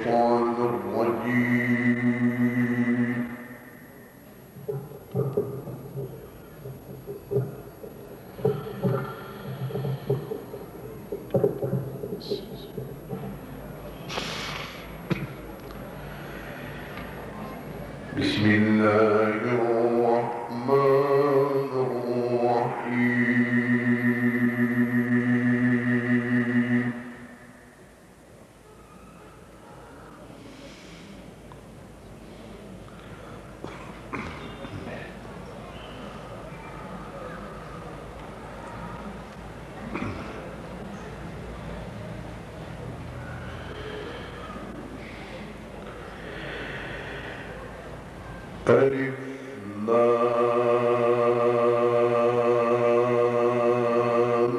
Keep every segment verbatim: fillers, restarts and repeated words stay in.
الشيطان الرجيم. بسم الله الرحمن الرحيم. ألف لام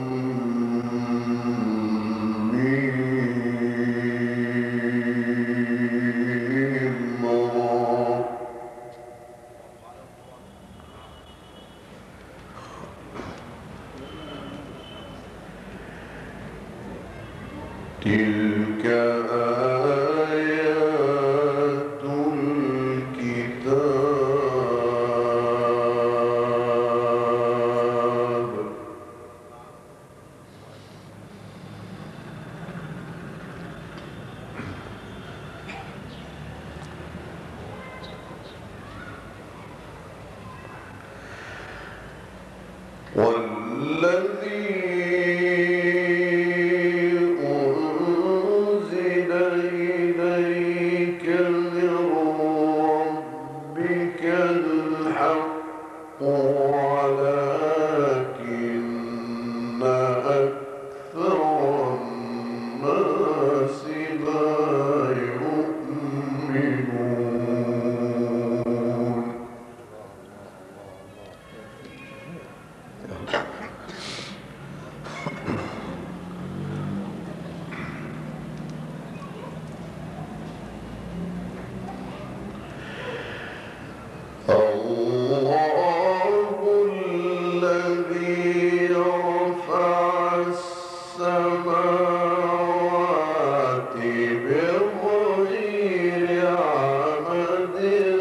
ميم را. تلك آيات الكتاب. والذي أنزل إليك من ربك الحق ولكن أكثر الناس لا يؤمنون. الله الذي رفع السماوات بغير عمد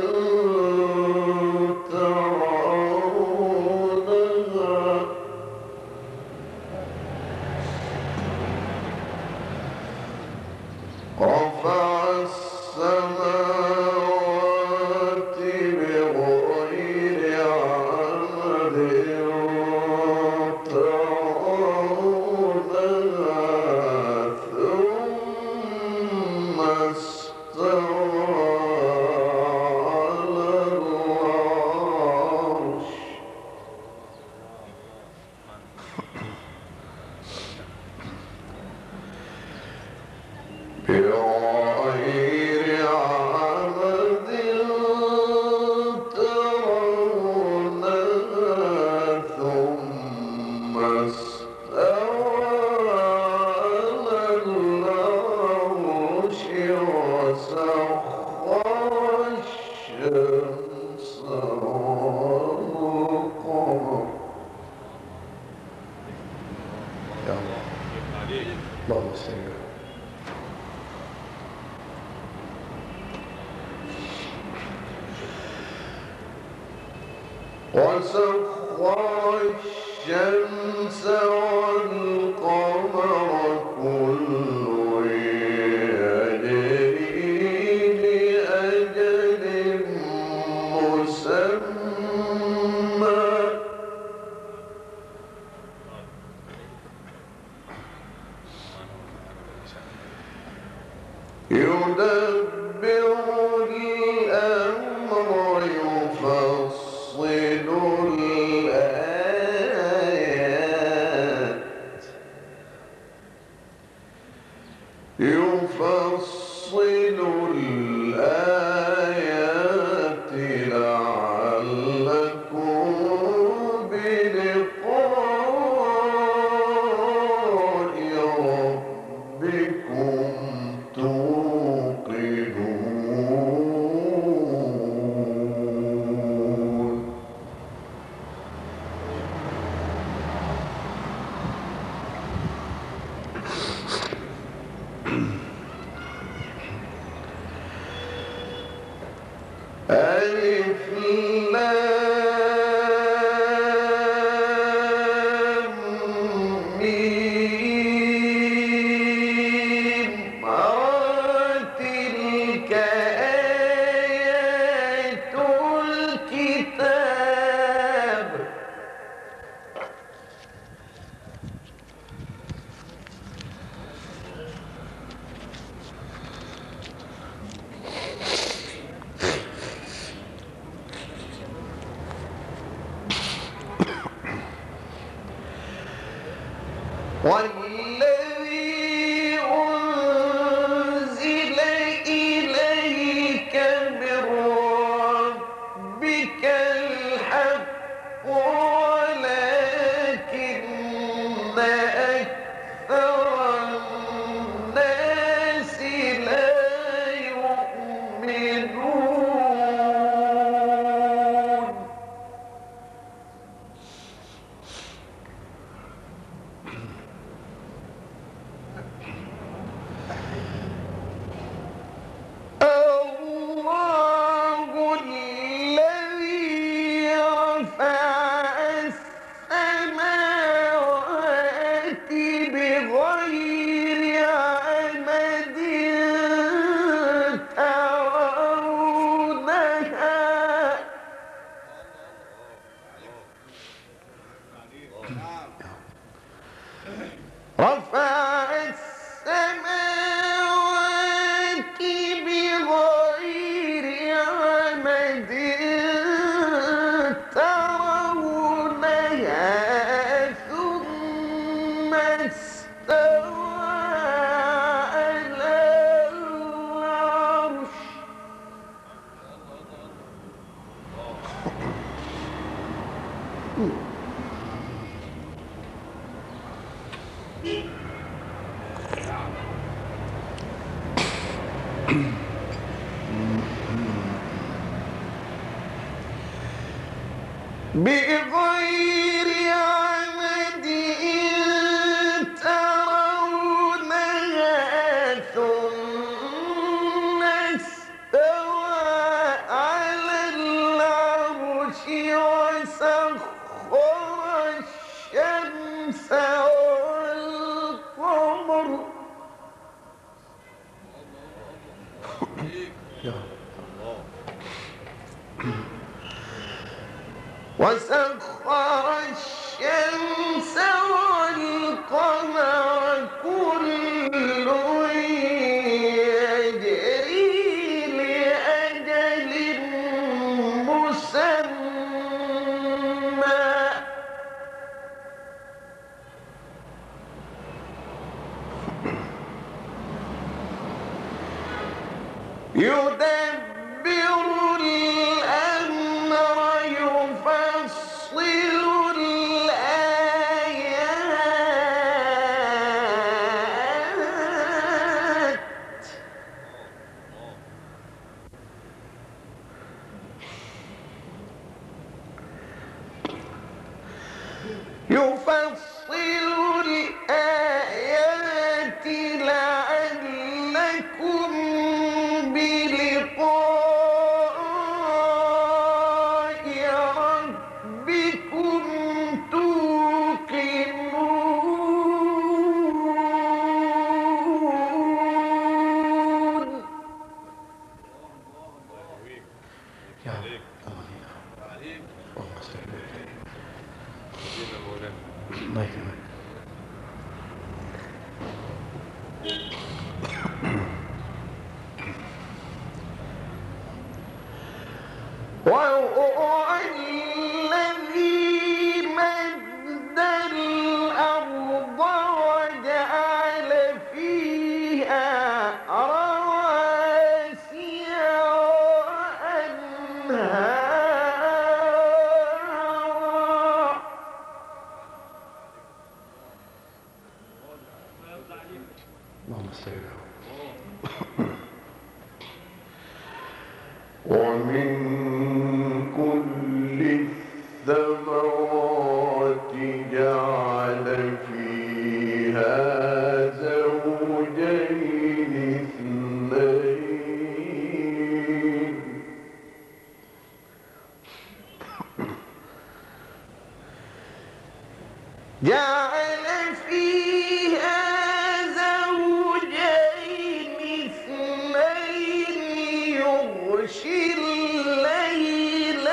ترونها. رفع السماوات بغير عمد ترونها ثم استوى على العرش. بغير عمد ترونها ثم استوى على العرش وسخر الشمس والقمر. يا الله اللهم صل وسخر الشمس والقمر كل يجري لأجل مسمى. يدبر الأمر يفصل الآيات يفصل الآيات لعلكم بلقاء ربكم توقنون. والذي أنزل إليك من ربك الحق ولكن أكثر الناس لا يؤمنون. الله الذي رفع السماوات بغير عمد ترونها رفع السماوات بغير عمد ترونها ثم استوى على العرش. بغير عمد ترونها ثم استوى على العرش وسخر الشمس والقمر وسخر الشمس والقمر كل يجري لأجل مسمى يدبر الأمر يفصل الآيات يفصل الآيات لعلكم بلقاء ربكم توقنون. يا الله يكرمك. وهو الذي مد الأرض وجعل فيها رواسي وأنهارا اللهم صل على ومن كل الثمرات جعل فيها زوجين اثنين جعل فيها زوجين اثنين يغشي الليل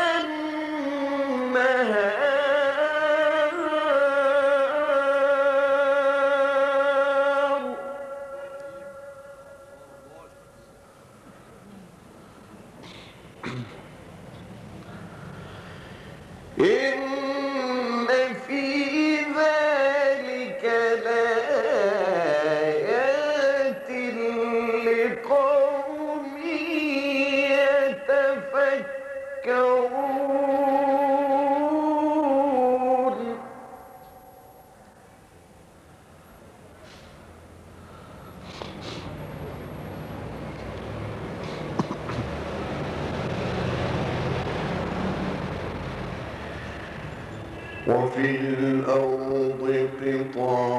النهار إن في ذلك لآيات وفي الأرض قطع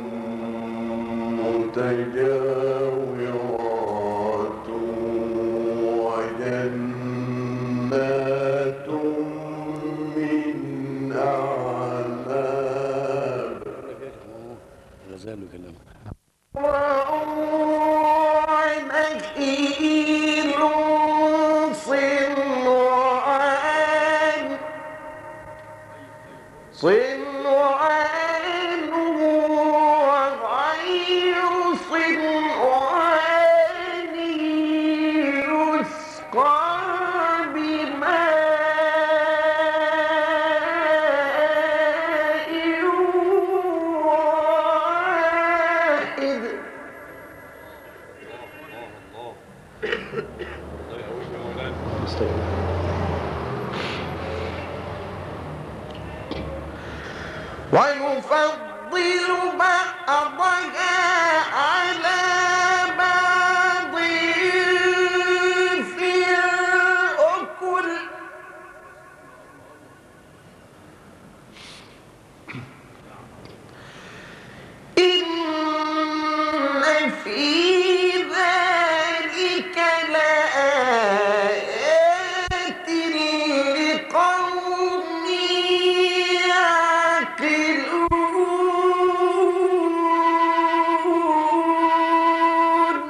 متجاورات وجنات من أعناب ونخيل صنوان صنوان وغير صنوان يسقى بماء واحد ونفضل بعضها على بعض في الأكل إن في ذلك لآيات لقوم يعقلون.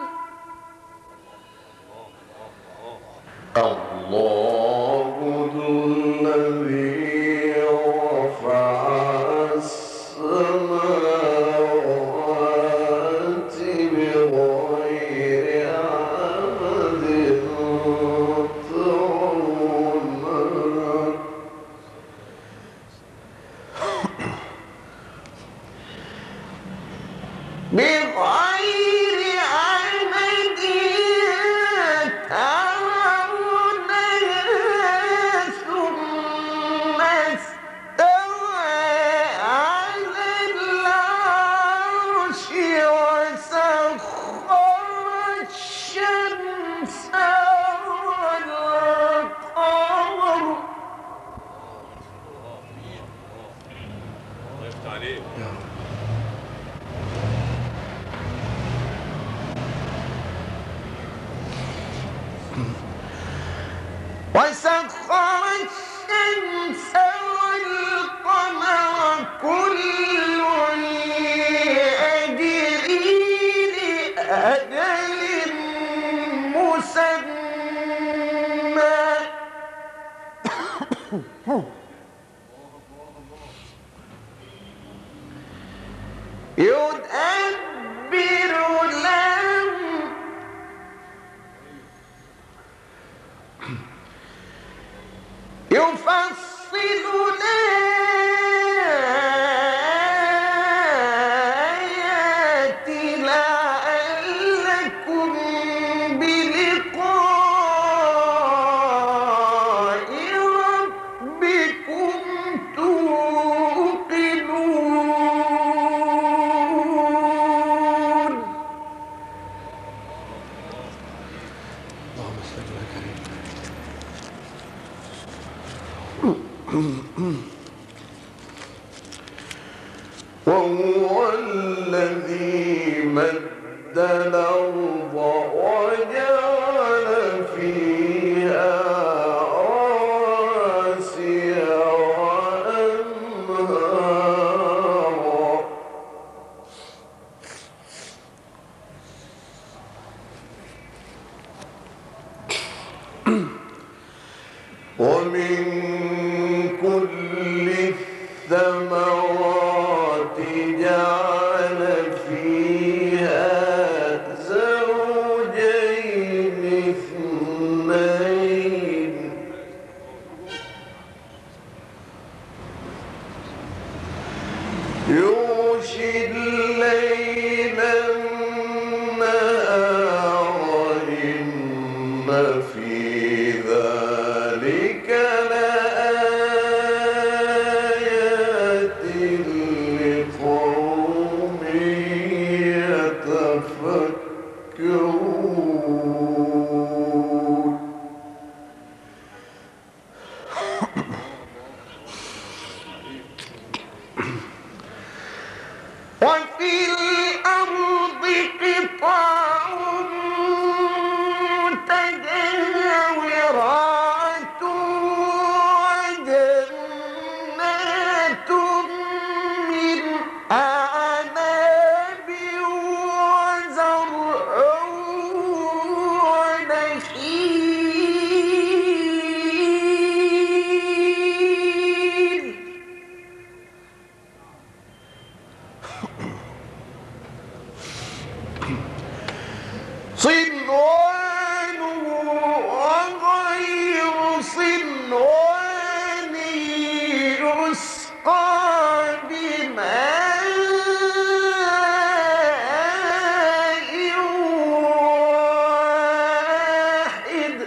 الله ذو الذي رفع السماوات بغير عمد ترونها بغير عمد ترونها ثم استوى على العرش وسخر الشمس والقمر وسخر الشمس والقمر كل يجري لأجل مسمى يدبر الأمر يفصل الآيات لعلكم بلقاء ربكم توقنون. اللهم صل على كريم. وهو الذي مد الأرض وجعل فيها رواسي وأنهارا ومن كل الثمرات جعل فيها زوجين اثنين يغشي الليل النهار إن في ذلك لآيات لقوم يتفكرون. وفي الأرض قطع متجاورات وجنات من أعناب وزرع ونخيل صنوان وغير صنوان يسقى بماء واحد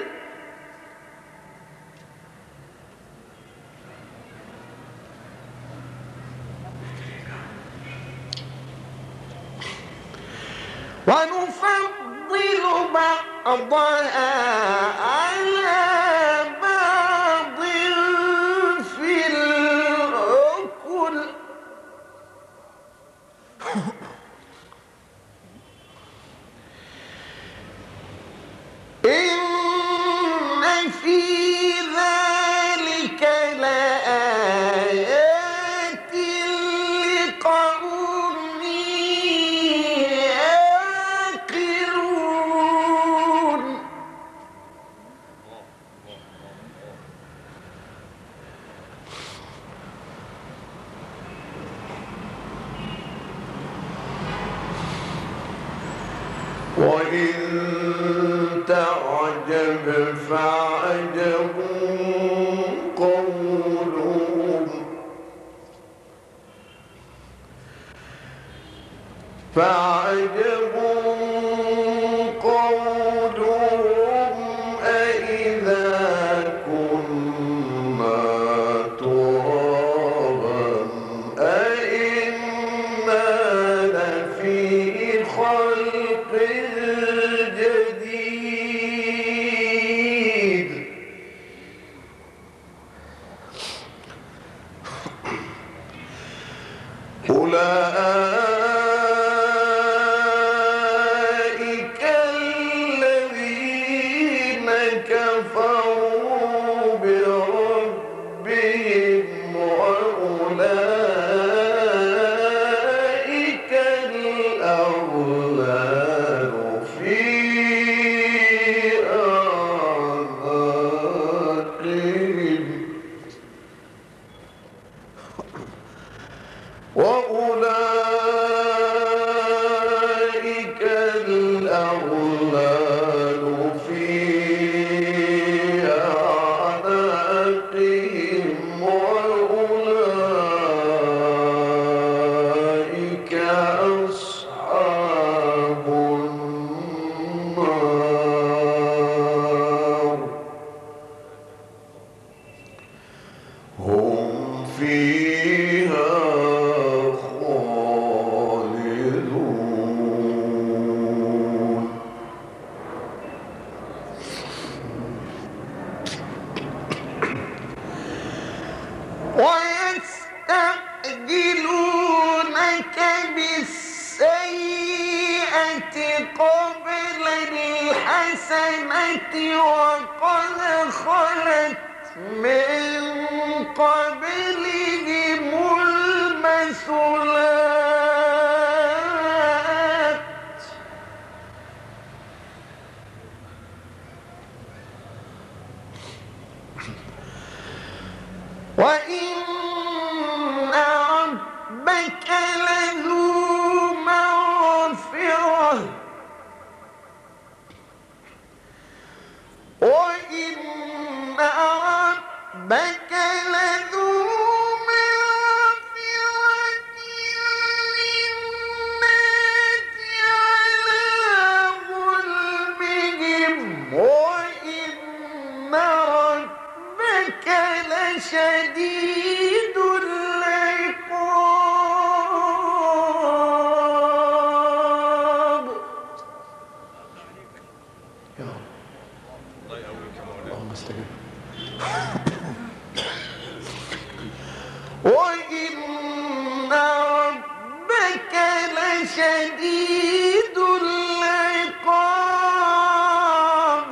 ونفضل بعضها على بعض في الأكل إن في ذلك لآيات لقوم يعقلون وإن تعجب فعجب قولهم فعجب قولهم أإذا كنا ترابا أإنا لفي خلق جديد أولئك الذين كفروا بربهم وأولئك الأغلال في أعناقهم وأولئك الأغلال في أعناقهم وأولئك أصحاب النار هم فيها خالدون ويستعجلونك بالسيئة قبل الحسنة وقد خلت من قبلهم المثلات وإن ربك لذو مغفرة وإن ربك لذو مغفرة للناس على ظلمهم وإن ربك لشديد العقاب شديد العقاب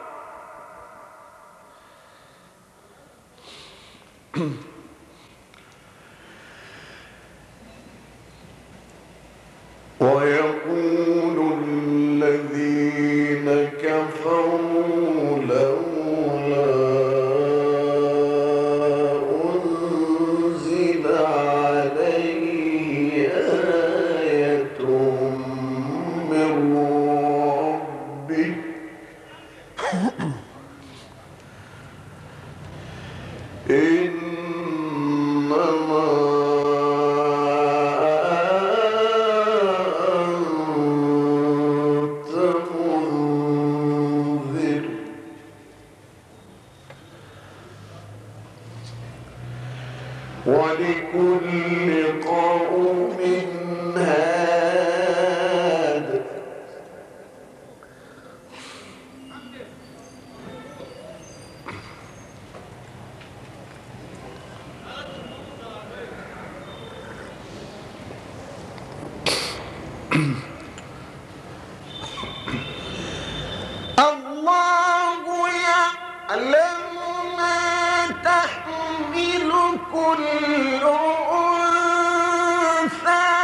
ويقول الذين كفروا لولا أنزل عليه آية من ربه إنما ولكل قوم هاد الله يعلم ما تحمل كل أنثى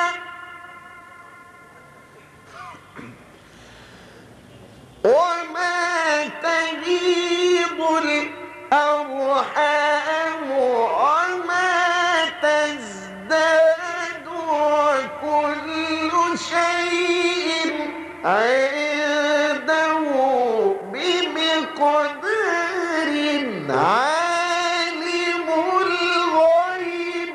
وما تغيض الأرحام وما تزداد وكل شيء عنده بمقدار عالم الغيب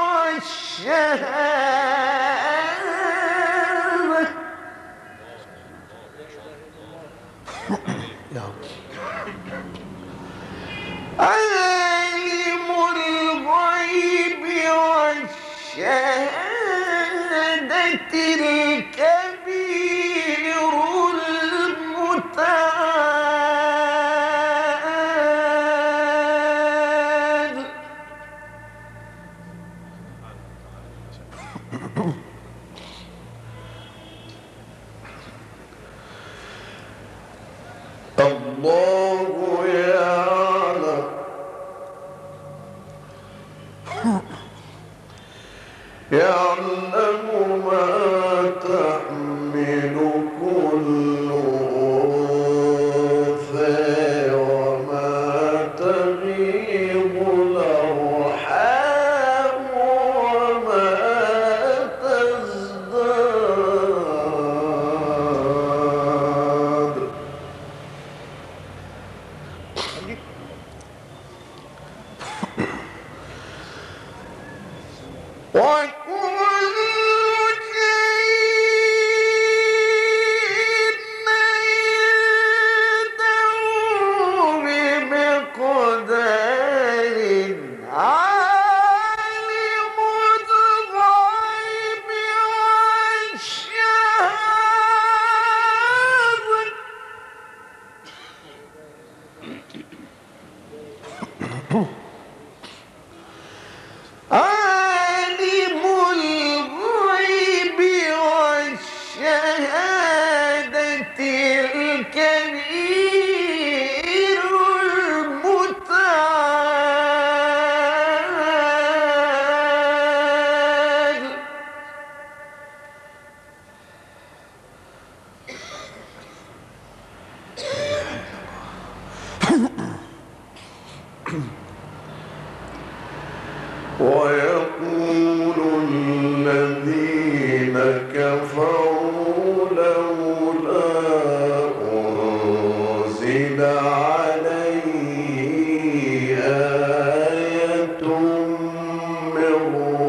والشهادة عالم الغيب والشهادة الكبير المتعال الله يعلم يعلم ما تحمل كل أنثى وما تغيض الأرحام وما تزداد وكل شيء عنده بمقدار عالم الغيب والشهادة عالم الغيب والشهادة الكبير المتعال ويقول الذين كفروا لولا أنزل عليه آية من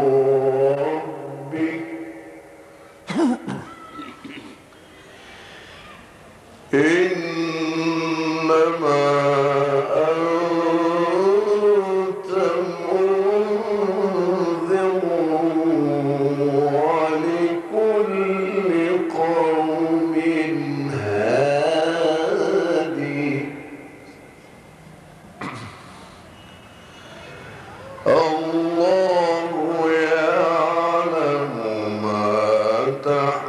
ربه إنما أنت منذر ولكل قوم هادي الله يعلم ما تحمل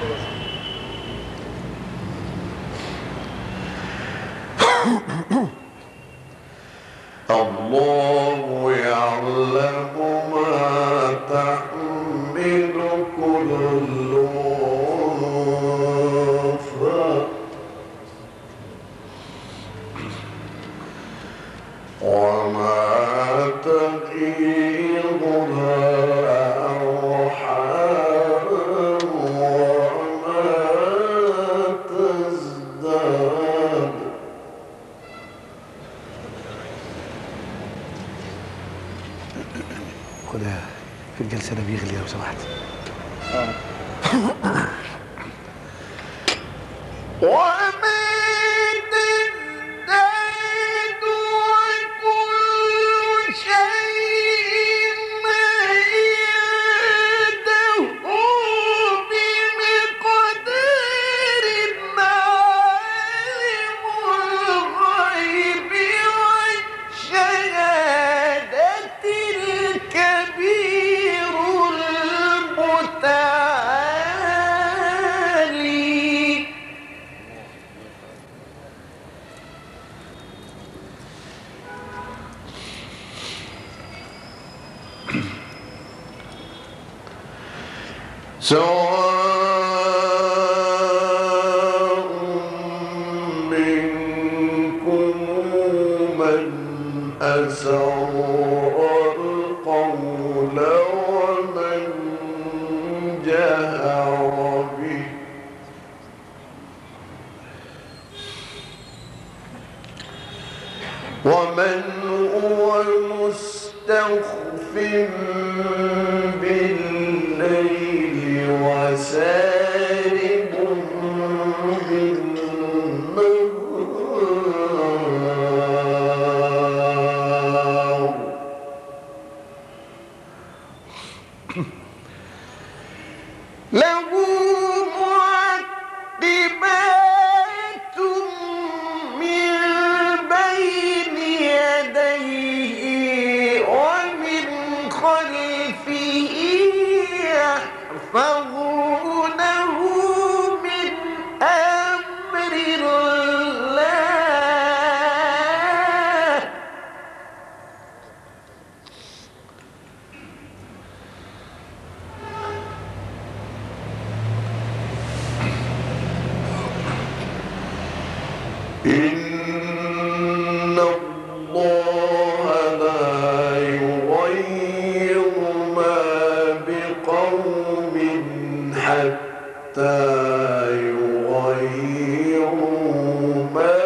الله يعلم ما تحمل كل أنثى وما تغيض الأرحام وما تزداد. خدها في الجلسة ده بيغلي لو سمحت. وما تزداد وكل شيء عنده بمقدار. عالم الغيب والشهادة الكبير المتعالي. سواء منكم من أسر القول ومن جهر به ومن هو مستخف بالليل وسارب بالنهار. له معقبات من بين يديه ومن خلفه يحفظونه من أمر الله. إن الله لا يغير ما بقوم حتى يغيروا ما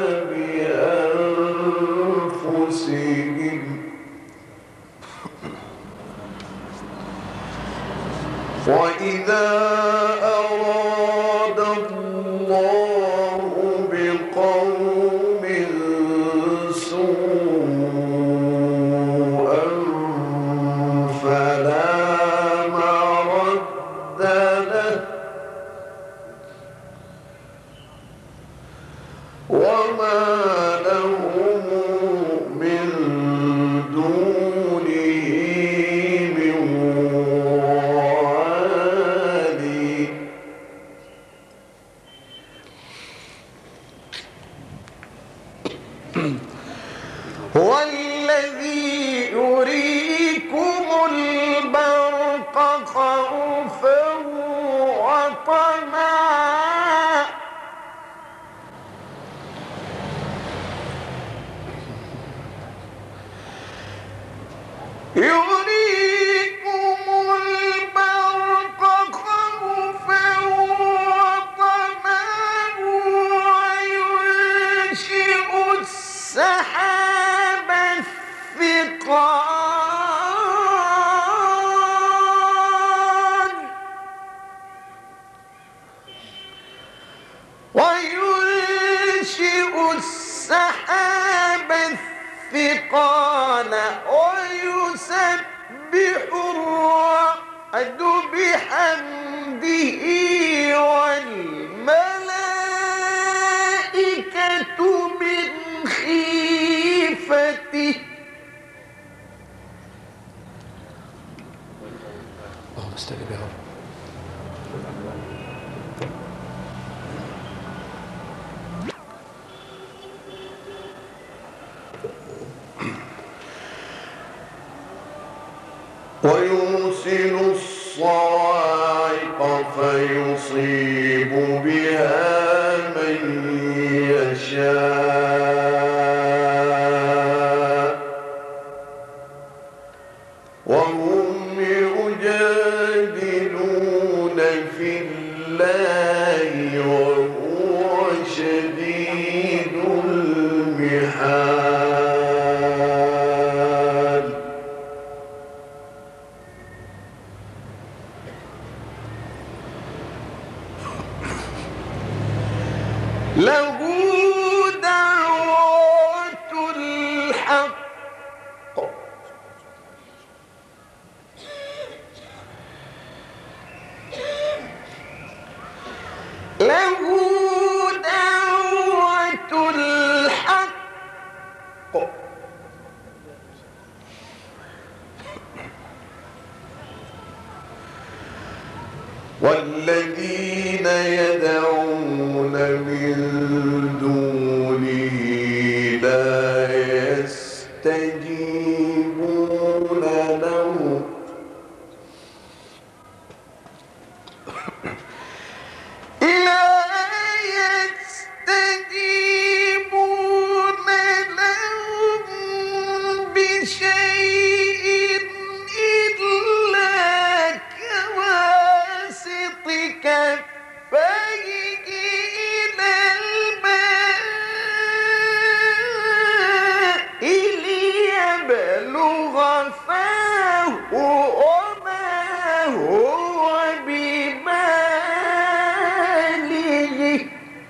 بأنفسهم. وإذا أراد الله بقوم سوءا فلا مرد له وما لهم من دونه من وال. هو الذي يريكم البرق خوفا وطمعا. يريكم البرق خوفا وطمعا وينشئ السحاب الثقال وينشئ السحاب الثقال ويسبح الرعد بحمده والملائكة من خيفته. اللهم استجب يا رب. الصواعق فيصيب بها من يشاء وهم يجادلون في الله وهو شديد المحال. له دعوة الحق له دعوة الحق والذين يدعون من دونه لا يستجيبون له لا يستجيبون لهم بشيء إلا كواسط كفيه إلى الماء ليبلغ فاه وما هو ببالغه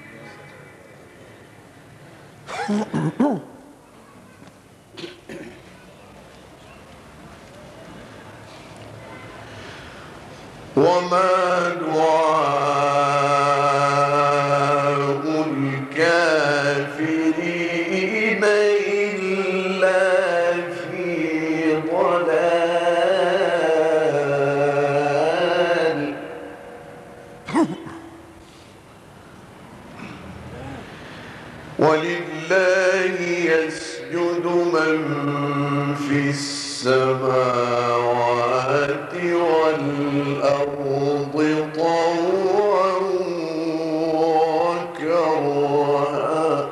وما دعاء الكافرين إلا في ضلال. ولله يسجد من في السماوات والأرض طوعا وكرها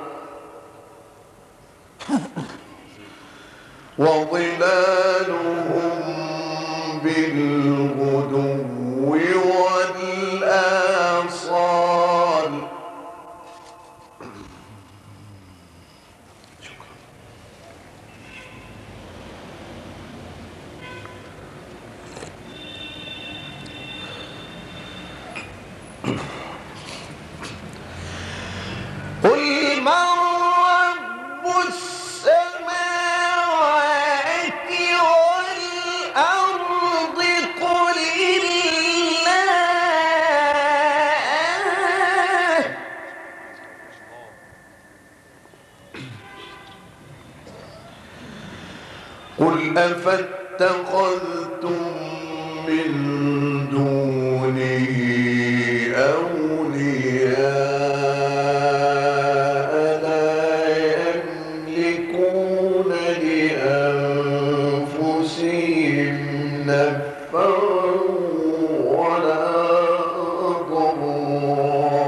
وظلالهم بالغدو والآصال. قل من رب السماوات والأرض قل الله قل أفاتخذتم من دونه أولياء لا يملكون لأنفسهم نفعا ولا ضرا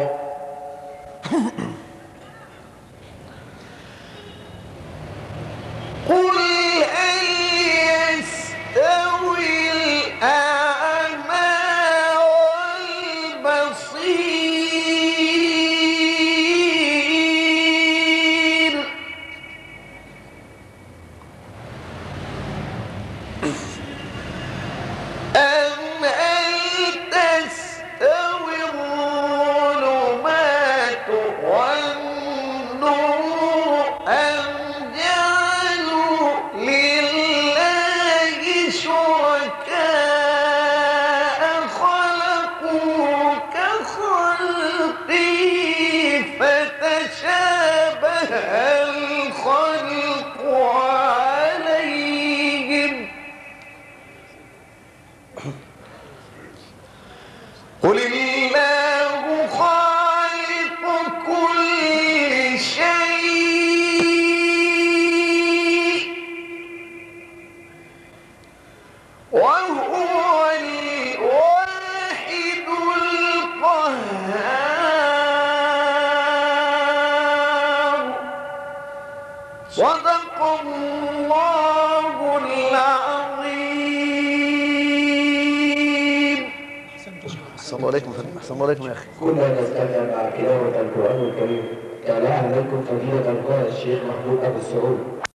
قل هل يستوي الأعمى والبصير أم هل تستوي الظلمات والنور أم جعلوا لله شركاء خلقوا كخلقه فتشابه الخلق عليهم قل الله خالق كل شيء وهو الواحد الله عليكم يا فندم. احسن الله عليكم يا اخي. كنا نستمع مع تلاوة القرآن الكريم. تلا عليكم فضيلة القارئ الشيخ محمود أبو السعود.